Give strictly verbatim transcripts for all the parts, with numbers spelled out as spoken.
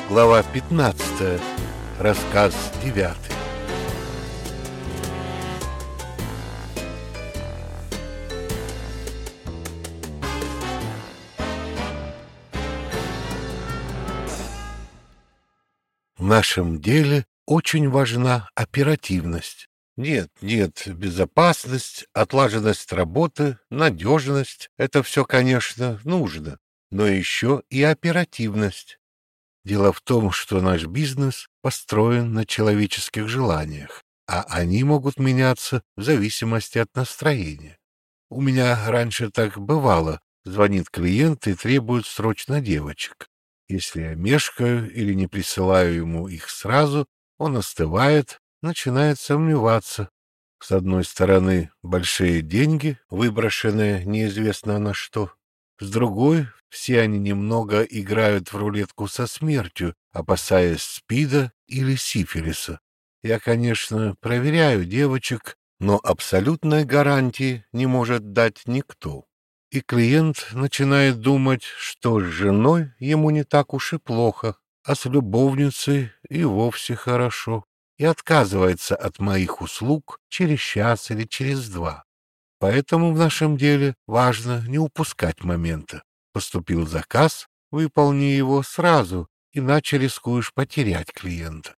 Глава пятнадцатая. Рассказ девятый. В нашем деле очень важна оперативность. Нет, нет, безопасность, отлаженность работы, надежность — это все, конечно, нужно, но еще и оперативность. Дело в том, что наш бизнес построен на человеческих желаниях, а они могут меняться в зависимости от настроения. У меня раньше так бывало. Звонит клиент и требует срочно девочек. Если я мешкаю или не присылаю ему их сразу, он остывает, начинает сомневаться. С одной стороны, большие деньги, выброшенные неизвестно на что. С другой, все они немного играют в рулетку со смертью, опасаясь СПИДа или сифилиса. Я, конечно, проверяю девочек, но абсолютной гарантии не может дать никто. И клиент начинает думать, что с женой ему не так уж и плохо, а с любовницей и вовсе хорошо, и отказывается от моих услуг через час или через два. Поэтому в нашем деле важно не упускать момента. Поступил заказ, выполни его сразу, иначе рискуешь потерять клиента.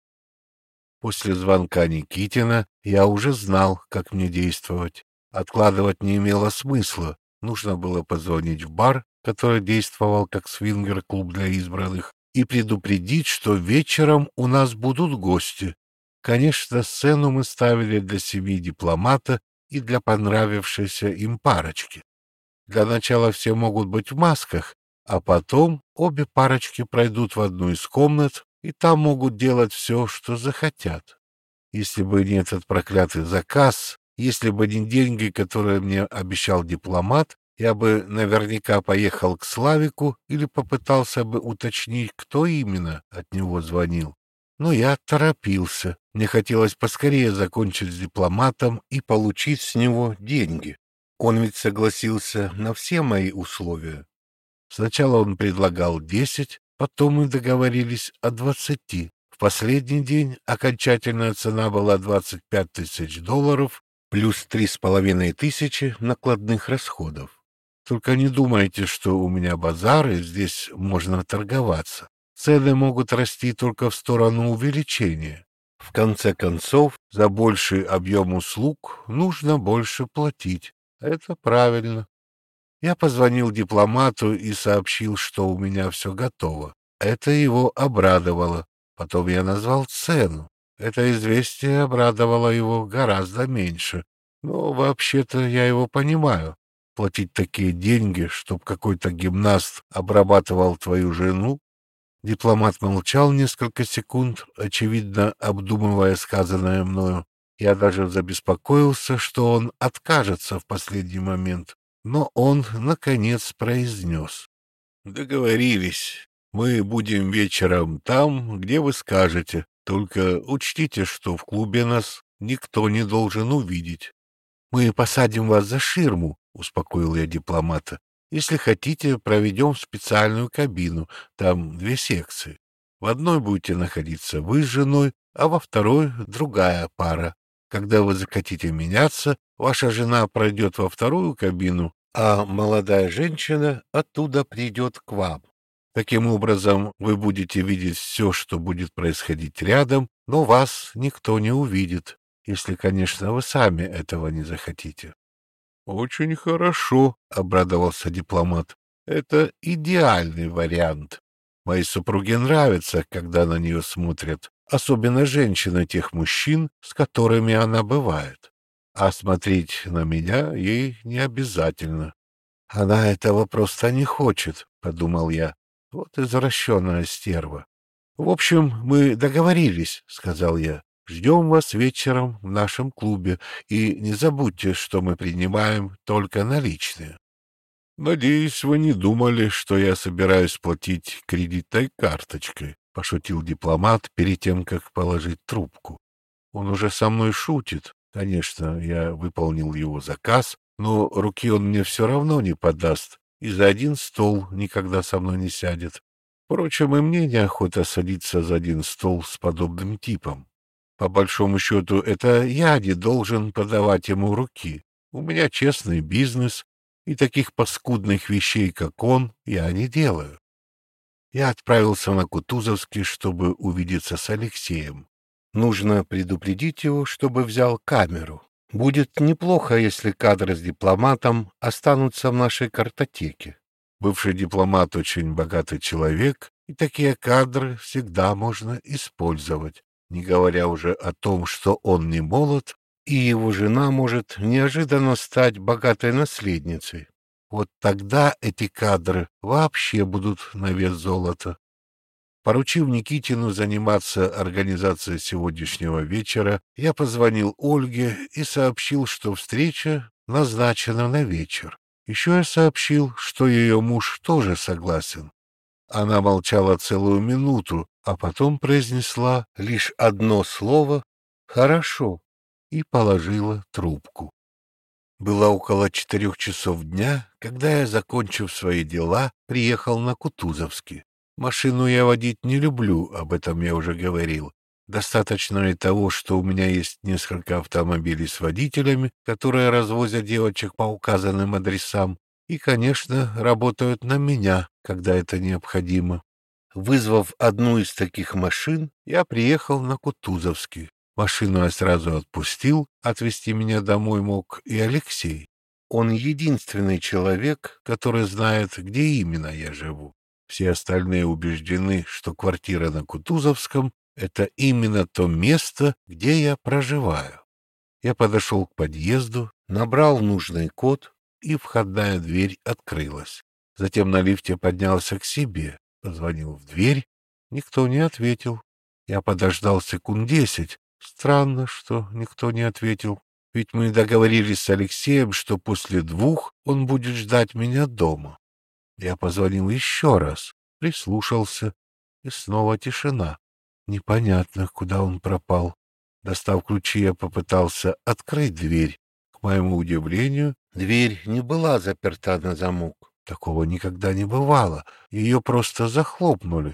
После звонка Никитина я уже знал, как мне действовать. Откладывать не имело смысла. Нужно было позвонить в бар, который действовал как свингер-клуб для избранных, и предупредить, что вечером у нас будут гости. Конечно, сцену мы ставили для семьи дипломата и для понравившейся им парочки. Для начала все могут быть в масках, а потом обе парочки пройдут в одну из комнат, и там могут делать все, что захотят. Если бы не этот проклятый заказ, если бы не деньги, которые мне обещал дипломат, я бы наверняка поехал к Славику или попытался бы уточнить, кто именно от него звонил. Но я торопился. Мне хотелось поскорее закончить с дипломатом и получить с него деньги. Он ведь согласился на все мои условия. Сначала он предлагал десять, потом мы договорились о двадцати. В последний день окончательная цена была двадцать пять тысяч долларов плюс три с половиной тысячи накладных расходов. Только не думайте, что у меня базар, и здесь можно торговаться. Цены могут расти только в сторону увеличения. В конце концов, за больший объем услуг нужно больше платить. Это правильно. Я позвонил дипломату и сообщил, что у меня все готово. Это его обрадовало. Потом я назвал цену. Это известие обрадовало его гораздо меньше. Но вообще-то я его понимаю. Платить такие деньги, чтоб какой-то гимнаст обрабатывал твою жену? Дипломат молчал несколько секунд, очевидно, обдумывая сказанное мною. Я даже забеспокоился, что он откажется в последний момент. Но он, наконец, произнес: «Договорились. Мы будем вечером там, где вы скажете. Только учтите, что в клубе нас никто не должен увидеть». «Мы посадим вас за ширму», — успокоил я дипломата. «Если хотите, проведем в специальную кабину. Там две секции. В одной будете находиться вы с женой, а во второй — другая пара. Когда вы захотите меняться, ваша жена пройдет во вторую кабину, а молодая женщина оттуда придет к вам. Таким образом, вы будете видеть все, что будет происходить рядом, но вас никто не увидит, если, конечно, вы сами этого не захотите». «Очень хорошо», — обрадовался дипломат. «Это идеальный вариант. Моей супруге нравится, когда на нее смотрят, особенно женщины тех мужчин, с которыми она бывает. А смотреть на меня ей не обязательно». «Она этого просто не хочет», — подумал я. «Вот извращенная стерва». «В общем, мы договорились», — сказал я. «Ждем вас вечером в нашем клубе, и не забудьте, что мы принимаем только наличные». «Надеюсь, вы не думали, что я собираюсь платить кредитной карточкой», — пошутил дипломат перед тем, как положить трубку. «Он уже со мной шутит. Конечно, я выполнил его заказ, но руки он мне все равно не подаст, и за один стол никогда со мной не сядет. Впрочем, и мне неохота садиться за один стол с подобным типом. По большому счету, это я не должен подавать ему руки. У меня честный бизнес, и таких паскудных вещей, как он, я не делаю. Я отправился на Кутузовский, чтобы увидеться с Алексеем. Нужно предупредить его, чтобы взял камеру. Будет неплохо, если кадры с дипломатом останутся в нашей картотеке. Бывший дипломат очень богатый человек, и такие кадры всегда можно использовать, не говоря уже о том, что он не молод, и его жена может неожиданно стать богатой наследницей. Вот тогда эти кадры вообще будут на вес золота. Поручив Никитину заниматься организацией сегодняшнего вечера, я позвонил Ольге и сообщил, что встреча назначена на вечер. Еще я сообщил, что ее муж тоже согласен. Она молчала целую минуту, а потом произнесла лишь одно слово «хорошо» и положила трубку. Было около четырех часов дня, когда я, закончив свои дела, приехал на Кутузовский. Машину я водить не люблю, об этом я уже говорил. Достаточно и того, что у меня есть несколько автомобилей с водителями, которые развозят девочек по указанным адресам, и, конечно, работают на меня, когда это необходимо. Вызвав одну из таких машин, я приехал на Кутузовский. Машину я сразу отпустил, отвезти меня домой мог и Алексей. Он единственный человек, который знает, где именно я живу. Все остальные убеждены, что квартира на Кутузовском — это именно то место, где я проживаю. Я подошел к подъезду, набрал нужный код, и входная дверь открылась. Затем на лифте поднялся к себе, позвонил в дверь. Никто не ответил. Я подождал секунд десять. Странно, что никто не ответил. Ведь мы договорились с Алексеем, что после двух он будет ждать меня дома. Я позвонил еще раз, прислушался, и снова тишина. Непонятно, куда он пропал. Достав ключи, я попытался открыть дверь. К моему удивлению, дверь не была заперта на замок. Такого никогда не бывало. Ее просто захлопнули.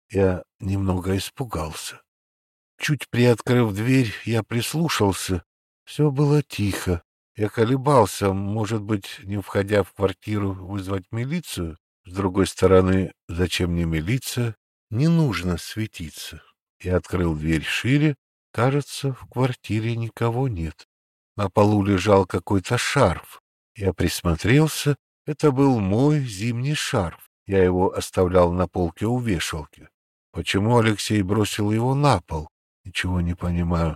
Я немного испугался. Чуть приоткрыв дверь, я прислушался. Все было тихо. Я колебался, может быть, не входя в квартиру, вызвать милицию. С другой стороны, зачем мне милиция? Не нужно светиться. Я открыл дверь шире. Кажется, в квартире никого нет. На полу лежал какой-то шарф. Я присмотрелся. Это был мой зимний шарф. Я его оставлял на полке у вешалки. Почему Алексей бросил его на пол? Ничего не понимаю.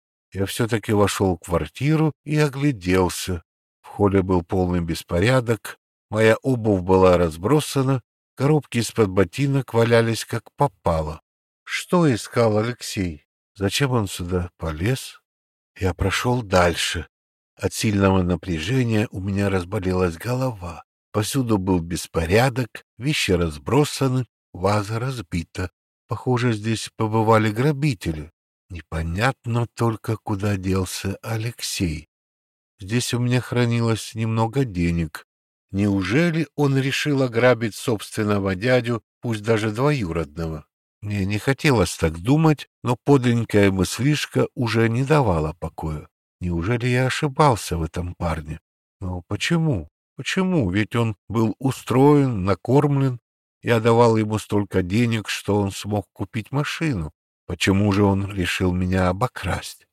Я все-таки вошел в квартиру и огляделся. В холле был полный беспорядок. Моя обувь была разбросана. Коробки из-под ботинок валялись как попало. Что искал Алексей? Зачем он сюда полез? Я прошел дальше. От сильного напряжения у меня разболелась голова. Повсюду был беспорядок, вещи разбросаны, ваза разбита. Похоже, здесь побывали грабители. Непонятно только, куда делся Алексей. Здесь у меня хранилось немного денег. Неужели он решил ограбить собственного дядю, пусть даже двоюродного? Мне не хотелось так думать, но подленькая мыслишка уже не давала покоя. Неужели я ошибался в этом парне? Но почему? Почему? Ведь он был устроен, накормлен. Я давал ему столько денег, что он смог купить машину. Почему же он решил меня обокрасть?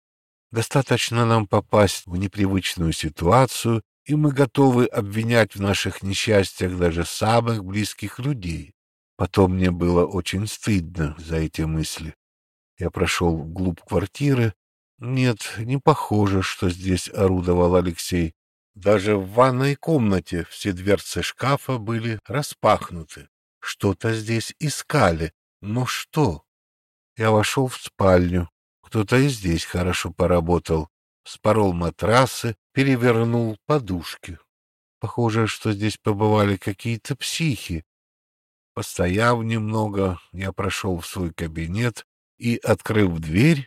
Достаточно нам попасть в непривычную ситуацию, и мы готовы обвинять в наших несчастьях даже самых близких людей. Потом мне было очень стыдно за эти мысли. Я прошел вглубь квартиры. Нет, не похоже, что здесь орудовал Алексей. Даже в ванной комнате все дверцы шкафа были распахнуты. Что-то здесь искали. Но что? Я вошел в спальню. Кто-то и здесь хорошо поработал. Спорол матрасы, перевернул подушки. Похоже, что здесь побывали какие-то психи. Постояв немного, я прошел в свой кабинет и, открыв дверь,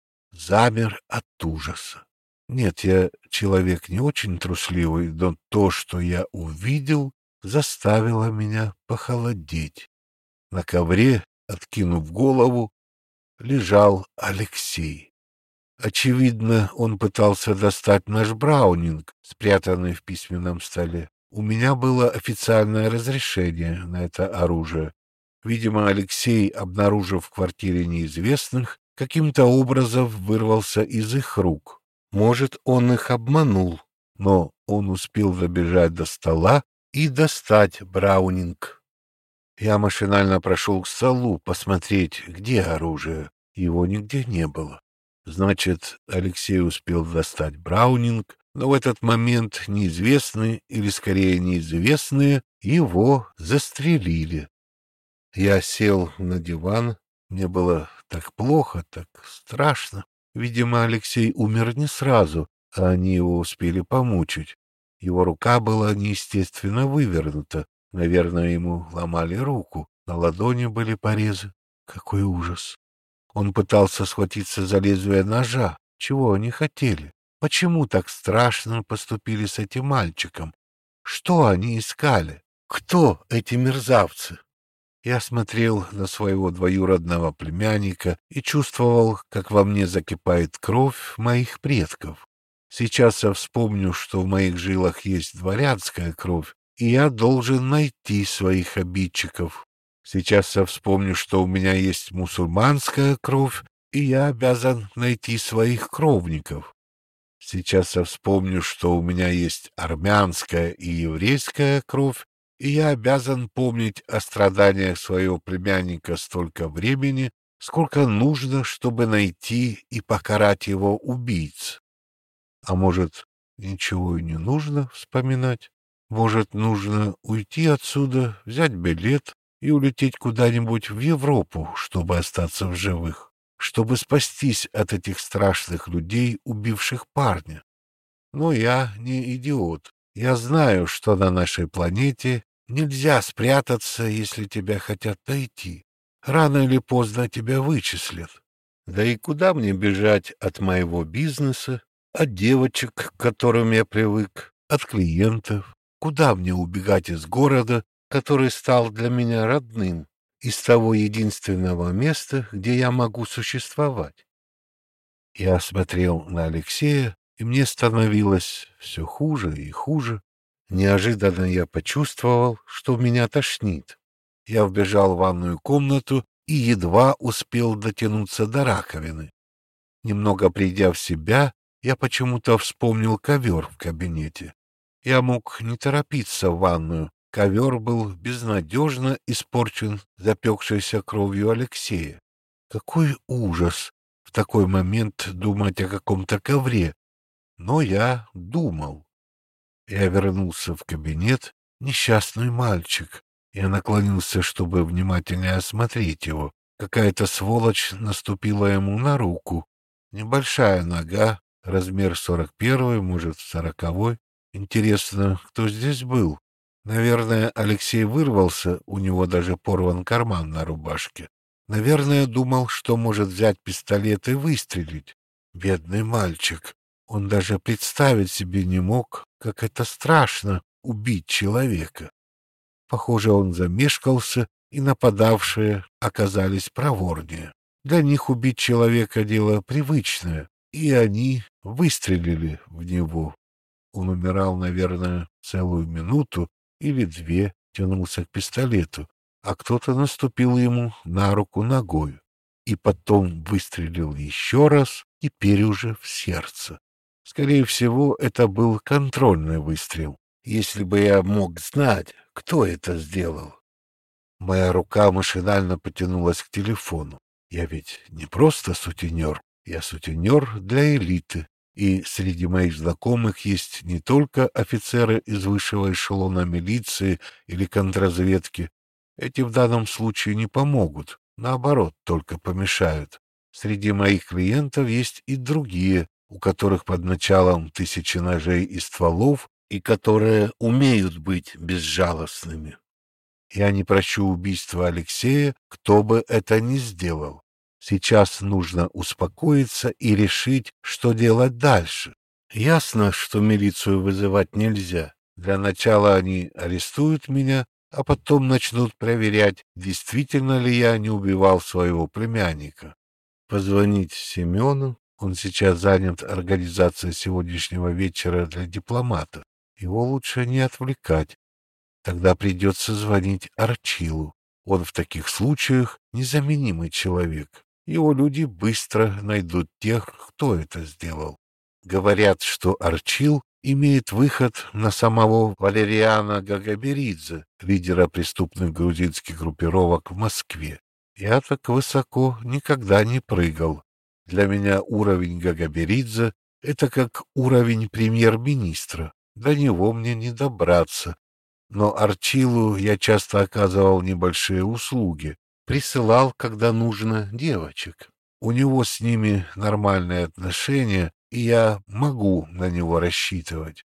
замер от ужаса. Нет, я человек не очень трусливый, но то, что я увидел, заставило меня похолодеть. На ковре, откинув голову, лежал Алексей. Очевидно, он пытался достать наш браунинг, спрятанный в письменном столе. У меня было официальное разрешение на это оружие. Видимо, Алексей, обнаружив в квартире неизвестных, каким-то образом вырвался из их рук. Может, он их обманул, но он успел добежать до стола и достать браунинг. Я машинально прошел к столу посмотреть, где оружие. Его нигде не было. Значит, Алексей успел достать браунинг, но в этот момент неизвестные, или скорее неизвестные, его застрелили. Я сел на диван. Мне было так плохо, так страшно. Видимо, Алексей умер не сразу, а они его успели помучить. Его рука была неестественно вывернута. Наверное, ему ломали руку. На ладони были порезы. Какой ужас! Он пытался схватиться за лезвие ножа. Чего они хотели? Почему так страшно поступили с этим мальчиком? Что они искали? Кто эти мерзавцы? Я смотрел на своего двоюродного племянника и чувствовал, как во мне закипает кровь моих предков. Сейчас я вспомню, что в моих жилах есть дворянская кровь, и я должен найти своих обидчиков. Сейчас я вспомню, что у меня есть мусульманская кровь, и я обязан найти своих кровников. Сейчас я вспомню, что у меня есть армянская и еврейская кровь, и я обязан помнить о страданиях своего племянника столько времени, сколько нужно, чтобы найти и покарать его убийц. А может, ничего и не нужно вспоминать? Может, нужно уйти отсюда, взять билет и улететь куда-нибудь в Европу, чтобы остаться в живых, чтобы спастись от этих страшных людей, убивших парня? Но я не идиот. Я знаю, что на нашей планете нельзя спрятаться, если тебя хотят найти. Рано или поздно тебя вычислят. Да и куда мне бежать от моего бизнеса, от девочек, к которым я привык, от клиентов? Куда мне убегать из города, который стал для меня родным, из того единственного места, где я могу существовать? Я смотрел на Алексея, и мне становилось все хуже и хуже. Неожиданно я почувствовал, что меня тошнит. Я вбежал в ванную комнату и едва успел дотянуться до раковины. Немного придя в себя, я почему-то вспомнил ковер в кабинете. Я мог не торопиться в ванную. Ковер был безнадежно испорчен запекшейся кровью Алексея. Какой ужас в такой момент думать о каком-то ковре! Но я думал. Я вернулся в кабинет. Несчастный мальчик. Я наклонился, чтобы внимательнее осмотреть его. Какая-то сволочь наступила ему на руку. Небольшая нога, размер сорок первый, может, сороковой. Интересно, кто здесь был? Наверное, Алексей вырвался, у него даже порван карман на рубашке. Наверное, думал, что может взять пистолет и выстрелить. Бедный мальчик. Он даже представить себе не мог, как это страшно — убить человека. Похоже, он замешкался, и нападавшие оказались проворнее. Для них убить человека — дело привычное, и они выстрелили в него. Он умирал, наверное, целую минуту или две, тянулся к пистолету, а кто-то наступил ему на руку ногою и потом выстрелил еще раз, теперь уже в сердце. Скорее всего, это был контрольный выстрел, если бы я мог знать, кто это сделал. Моя рука машинально потянулась к телефону. Я ведь не просто сутенер, я сутенер для элиты, и среди моих знакомых есть не только офицеры из высшего эшелона милиции или контрразведки. Эти в данном случае не помогут, наоборот, только помешают. Среди моих клиентов есть и другие, у которых под началом тысячи ножей и стволов, и которые умеют быть безжалостными. Я не прощу убийства Алексея, кто бы это ни сделал. Сейчас нужно успокоиться и решить, что делать дальше. Ясно, что милицию вызывать нельзя. Для начала они арестуют меня, а потом начнут проверять, действительно ли я не убивал своего племянника. Позвонить Семену, он сейчас занят организацией сегодняшнего вечера для дипломата. Его лучше не отвлекать. Тогда придется звонить Арчилу. Он в таких случаях незаменимый человек. Его люди быстро найдут тех, кто это сделал. Говорят, что Арчил имеет выход на самого Валериана Гагаберидзе, лидера преступных грузинских группировок в Москве. Я так высоко никогда не прыгал. Для меня уровень Гагаберидзе — это как уровень премьер-министра. До него мне не добраться. Но Арчилу я часто оказывал небольшие услуги, присылал, когда нужно, девочек. У него с ними нормальные отношения, и я могу на него рассчитывать.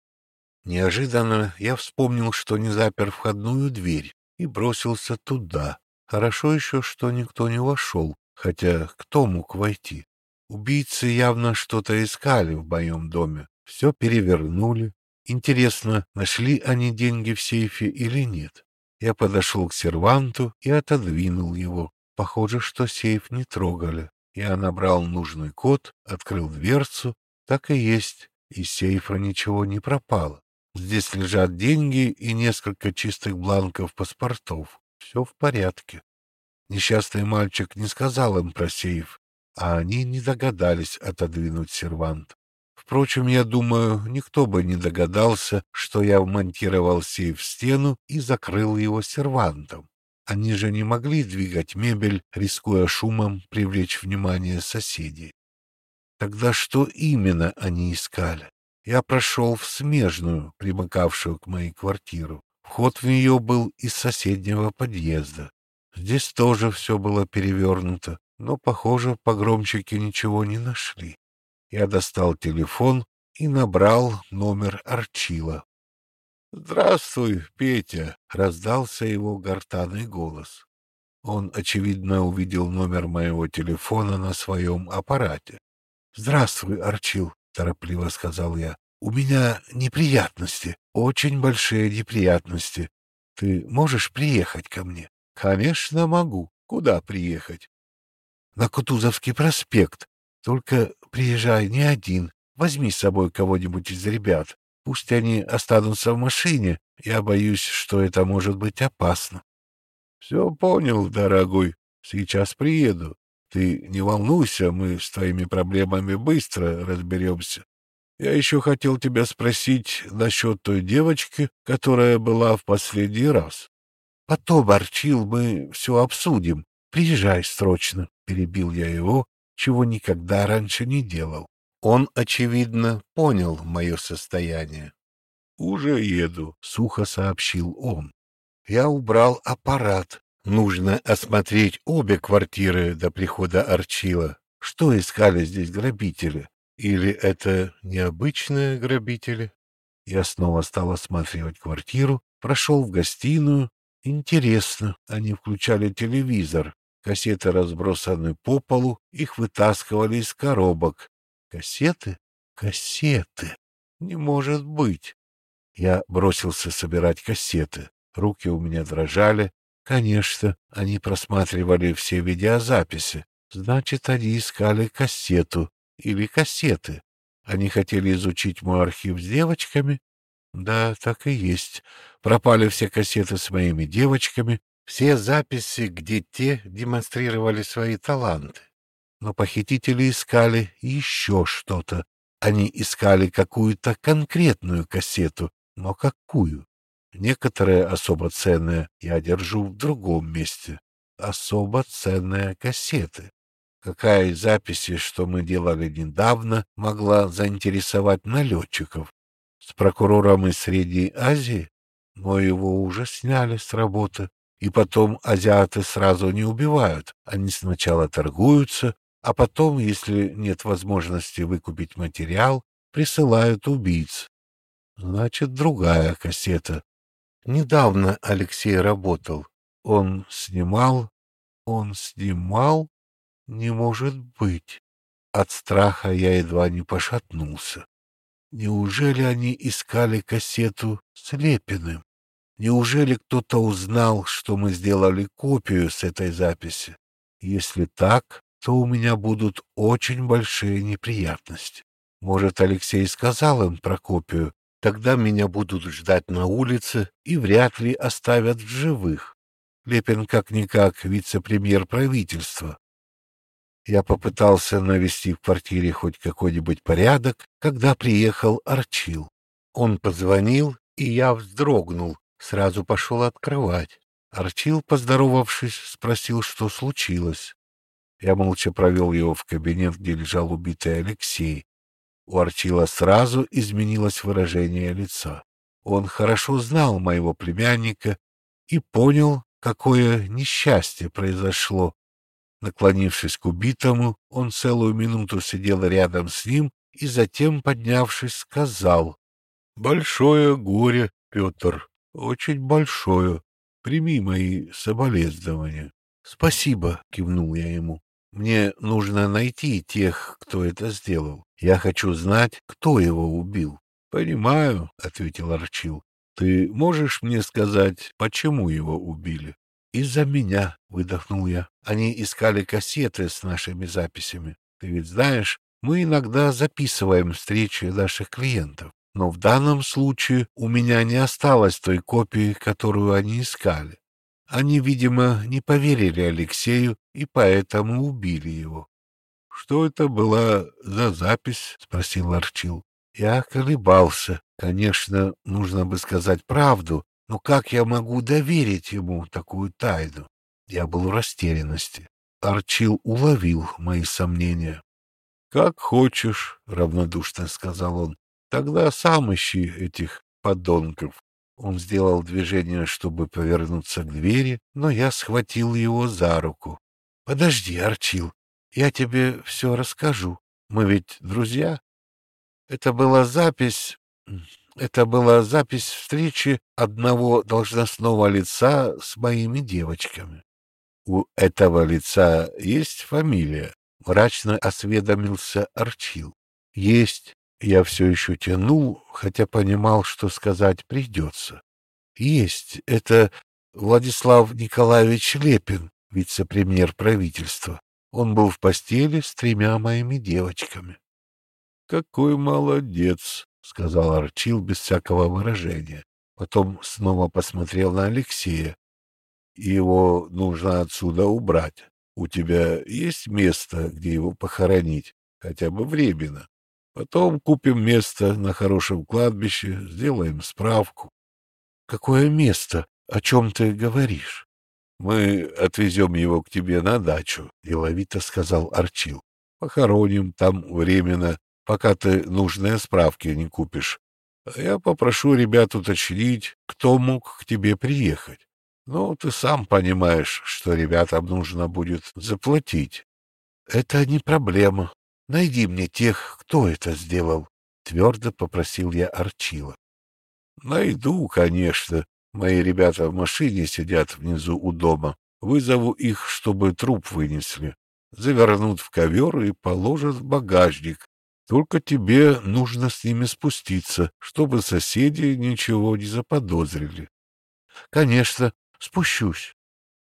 Неожиданно я вспомнил, что не запер входную дверь, и бросился туда. Хорошо еще, что никто не вошел, хотя кто мог войти? Убийцы явно что-то искали в моем доме, все перевернули. Интересно, нашли они деньги в сейфе или нет? Я подошел к серванту и отодвинул его. Похоже, что сейф не трогали. Я набрал нужный код, открыл дверцу. Так и есть, из сейфа ничего не пропало. Здесь лежат деньги и несколько чистых бланков паспортов. Все в порядке. Несчастный мальчик не сказал им про сейф, а они не догадались отодвинуть сервант. Впрочем, я думаю, никто бы не догадался, что я вмонтировал сейф в стену и закрыл его сервантом. Они же не могли двигать мебель, рискуя шумом привлечь внимание соседей. Тогда что именно они искали? Я прошел в смежную, примыкавшую к моей квартире. Вход в нее был из соседнего подъезда. Здесь тоже все было перевернуто, но, похоже, погромщики ничего не нашли. Я достал телефон и набрал номер Арчила. «Здравствуй, Петя!» — раздался его гортанный голос. Он, очевидно, увидел номер моего телефона на своем аппарате. «Здравствуй, Арчил!» — торопливо сказал я. «У меня неприятности, очень большие неприятности. Ты можешь приехать ко мне?» «Конечно могу. Куда приехать?» «На Кутузовский проспект. Только приезжай не один. Возьми с собой кого-нибудь из ребят. Пусть они останутся в машине. Я боюсь, что это может быть опасно». «Все понял, дорогой. Сейчас приеду. Ты не волнуйся, мы с твоими проблемами быстро разберемся. Я еще хотел тебя спросить насчет той девочки, которая была в последний раз». «Потом, Арчил, мы все обсудим. Приезжай срочно», — перебил я его, чего никогда раньше не делал. Он, очевидно, понял мое состояние. «Уже еду», — сухо сообщил он. Я убрал аппарат. Нужно осмотреть обе квартиры до прихода Арчила. Что искали здесь грабители? Или это необычные грабители? Я снова стал осматривать квартиру, прошел в гостиную. Интересно, они включали телевизор. Кассеты разбросаны по полу, их вытаскивали из коробок. Кассеты? Кассеты. Не может быть. Я бросился собирать кассеты. Руки у меня дрожали. Конечно, они просматривали все видеозаписи. Значит, они искали кассету или кассеты. Они хотели изучить мой архив с девочками. Да, так и есть. Пропали все кассеты с моими девочками, все записи, где те демонстрировали свои таланты. Но похитители искали еще что-то. Они искали какую-то конкретную кассету, но какую? Некоторые особо ценные я держу в другом месте. Особо ценные кассеты. Какая из записей, что мы делали недавно, могла заинтересовать налетчиков? С прокурором из Средней Азии? Но его уже сняли с работы. И потом азиаты сразу не убивают. Они сначала торгуются, а потом, если нет возможности выкупить материал, присылают убийц. Значит, другая кассета. Недавно Алексей работал. Он снимал, он снимал. Не может быть. От страха я едва не пошатнулся. Неужели они искали кассету с Лепиным? Неужели кто-то узнал, что мы сделали копию с этой записи? Если так, то у меня будут очень большие неприятности. Может, Алексей сказал им про копию, тогда меня будут ждать на улице и вряд ли оставят в живых. Лепин как-никак вице-премьер правительства. Я попытался навести в квартире хоть какой-нибудь порядок, когда приехал Арчил. Он позвонил, и я вздрогнул, сразу пошел открывать. Арчил, поздоровавшись, спросил, что случилось. Я молча провел его в кабинет, где лежал убитый Алексей. У Арчила сразу изменилось выражение лица. Он хорошо знал моего племянника и понял, какое несчастье произошло. Наклонившись к убитому, он целую минуту сидел рядом с ним и затем, поднявшись, сказал: «Большое горе, Петр, очень большое. Прими мои соболезнования». «Спасибо», — кивнул я ему. «Мне нужно найти тех, кто это сделал. Я хочу знать, кто его убил». «Понимаю», — ответил Арчил. «Ты можешь мне сказать, почему его убили?» «Из-за меня», — выдохнул я. «Они искали кассеты с нашими записями. Ты ведь знаешь, мы иногда записываем встречи наших клиентов. Но в данном случае у меня не осталось той копии, которую они искали. Они, видимо, не поверили Алексею и поэтому убили его». «Что это была за запись?» — спросил Арчил. Я колебался. Конечно, нужно бы сказать правду, но как я могу доверить ему такую тайну? Я был в растерянности. Арчил уловил мои сомнения. «Как хочешь», — равнодушно сказал он. «Тогда сам ищи этих подонков». Он сделал движение, чтобы повернуться к двери, но я схватил его за руку. «Подожди, Арчил, я тебе все расскажу. Мы ведь друзья». Это была запись... Это была запись встречи одного должностного лица с моими девочками. «У этого лица есть фамилия?» — мрачно осведомился Арчил. «Есть». Я все еще тянул, хотя понимал, что сказать придется. «Есть. Это Владислав Николаевич Лепин, вице-премьер правительства. Он был в постели с тремя моими девочками». «Какой молодец», — сказал Арчил без всякого выражения. Потом снова посмотрел на Алексея. «Его нужно отсюда убрать. У тебя есть место, где его похоронить, хотя бы временно? Потом купим место на хорошем кладбище, сделаем справку». «Какое место? О чем ты говоришь?» «Мы отвезем его к тебе на дачу», — деловито сказал Арчил. «Похороним там временно, пока ты нужные справки не купишь. А я попрошу ребят уточнить, кто мог к тебе приехать. Ну, ты сам понимаешь, что ребятам нужно будет заплатить». «Это не проблема. Найди мне тех, кто это сделал», — твердо попросил я Арчила. «Найду, конечно. Мои ребята в машине сидят внизу у дома. Вызову их, чтобы труп вынесли. Завернут в ковер и положат в багажник. Только тебе нужно с ними спуститься, чтобы соседи ничего не заподозрили». «Конечно, спущусь».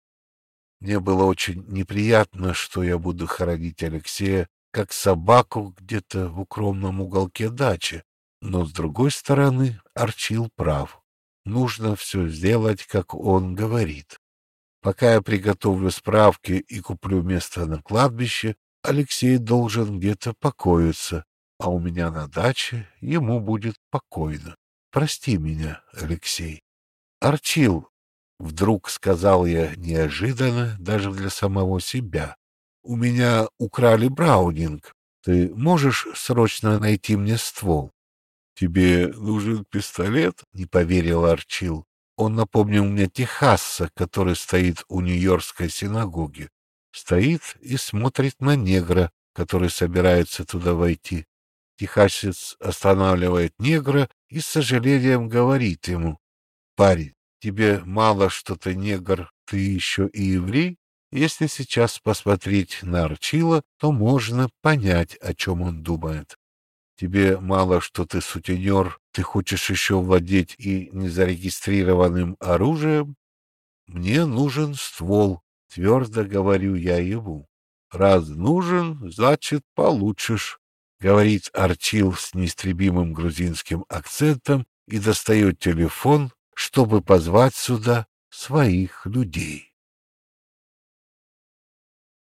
Мне было очень неприятно, что я буду хоронить Алексея как собаку где-то в укромном уголке дачи, но, с другой стороны, Арчил прав. Нужно все сделать, как он говорит. Пока я приготовлю справки и куплю место на кладбище, Алексей должен где-то покоиться, а у меня на даче ему будет покойно. Прости меня, Алексей. Арчил, вдруг сказал я неожиданно даже для самого себя. У меня украли браунинг. Ты можешь срочно найти мне ствол? Тебе нужен пистолет? Не поверил Арчил. Он напомнил мне техасца, который стоит у Нью-Йоркской синагоги. Стоит и смотрит на негра, который собирается туда войти. Техасец останавливает негра и с сожалением говорит ему: «Парень, тебе мало, что ты негр, ты еще и еврей?» Если сейчас посмотреть на Арчила, то можно понять, о чем он думает. «Тебе мало, что ты сутенер, Ты хочешь еще владеть и незарегистрированным оружием? Мне нужен ствол, твердо говорю я ему. Раз нужен, значит, получишь, говорит Арчил с неистребимым грузинским акцентом и достает телефон, чтобы позвать сюда своих людей.